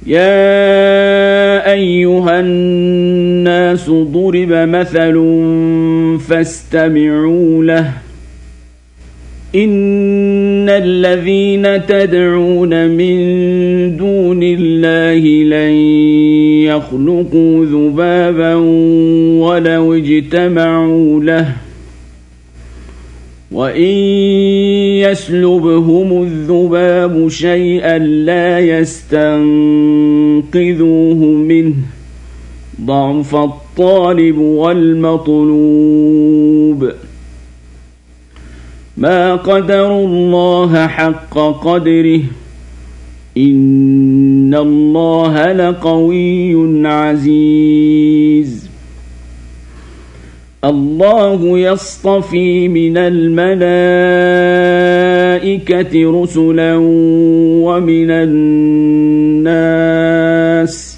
يا أيها الناس ضرب مثل فاستمعوا له إن الذين تدعون من دون الله لن يخلقوا ذبابا ولو اجتمعوا له وإن يسلبهم الذباب شيئا لا يستنقذوه منه ضعف الطالب والمطلوب ما قدروا الله حق قدره إن الله لقوي عزيز الله يصطفي من الملائكة رسلا ومن الناس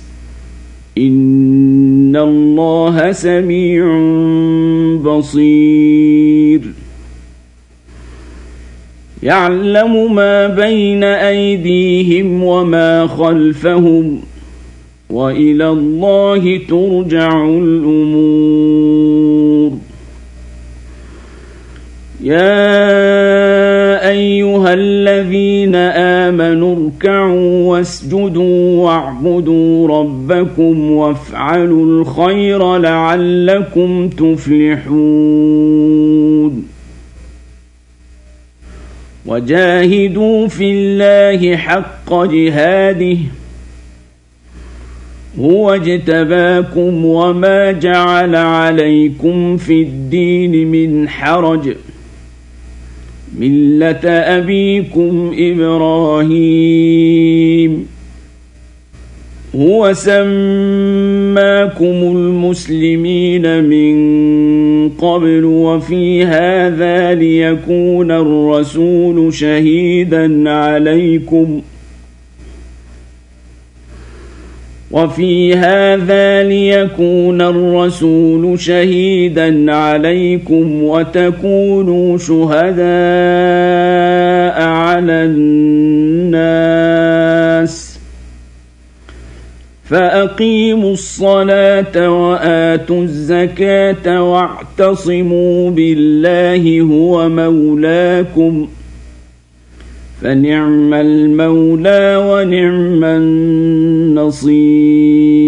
إن الله سميع بصير يعلم ما بين أيديهم وما خلفهم وإلى الله ترجع الأمور يا أيها الذين آمنوا اركعوا واسجدوا واعبدوا ربكم وافعلوا الخير لعلكم تفلحون وجاهدوا في الله حق جهاده هو اجتباكم وما جعل عليكم في الدين من حرج ملة أبيكم إبراهيم هو سماكم المسلمين من قبل وفي هذا ليكون الرسول شهيدا عليكم وتكونوا شهداء على الناس فأقيموا الصلاة وآتوا الزكاة واعتصموا بالله هو مولاكم فنعم المولى ونعم النصير